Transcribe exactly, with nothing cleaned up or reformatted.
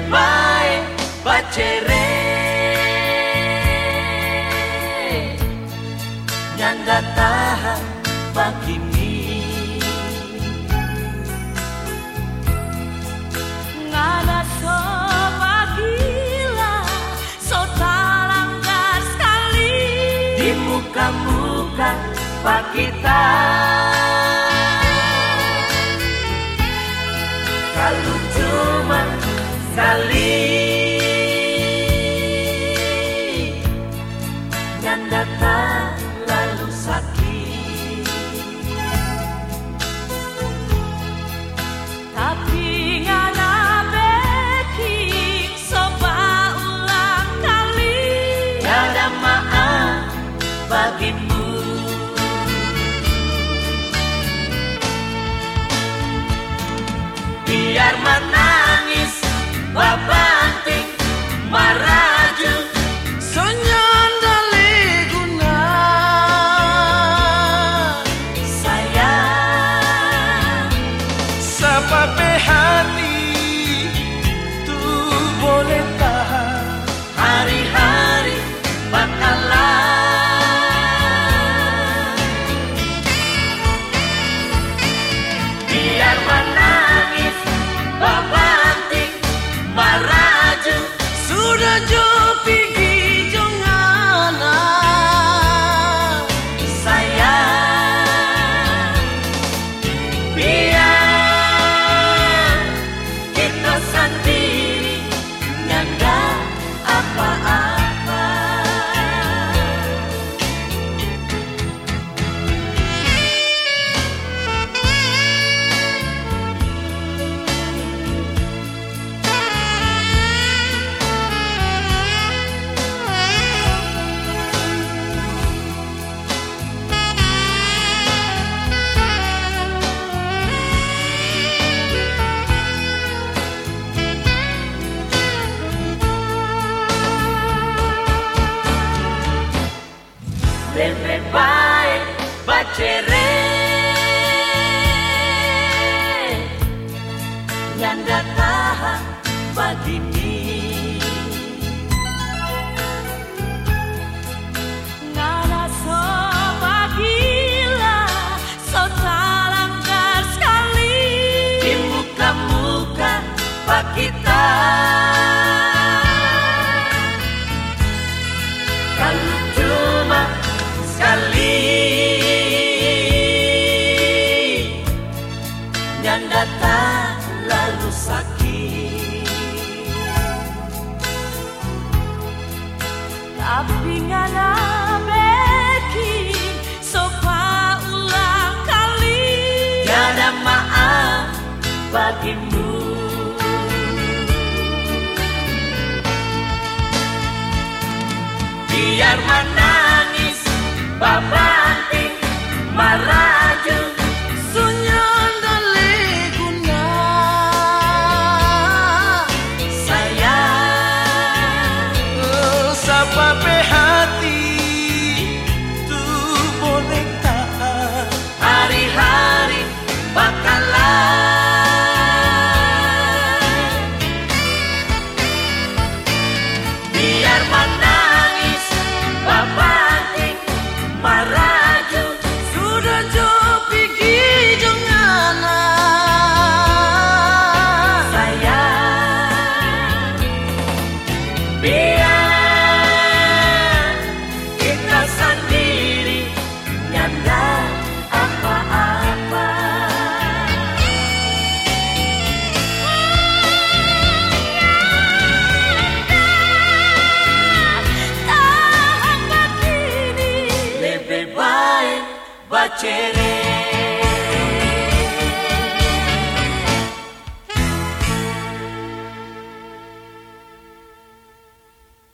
baik bacere nyanda tahan bagimi ngana so bagila so talanggar sekali di muka-muka pak kita kalau cuma sekali nyanda tak lalu sakit tapi ngana beking soba ulang kali tiada maaf bagimu biar menangis babanting maraju Sonyanda leguna sayang Sampai hati tu boleh tahan hari-hari bakalan biar menangis babanting maraju Sudah jo pergi jongana sayang biar kita sendiri nyanda apa-apa lebih baik bacere nyanda tahan bagini ngana so bagila so talanggar sekali di muka-muka pak kita kalau cuma sekali nyanda tak lalu sakit tapi ngana beking soba ulang kali tiada maaf bagimu biar menangis babanting maraju Sonyanda leguna sayang Sampai hati tu boleh tahan hari-hari bakalan biar menangis babanting maraju Sudah jo pergi jongana sayang biar kita sendiri nyanda apa-apa tahan begini lebih baik bacere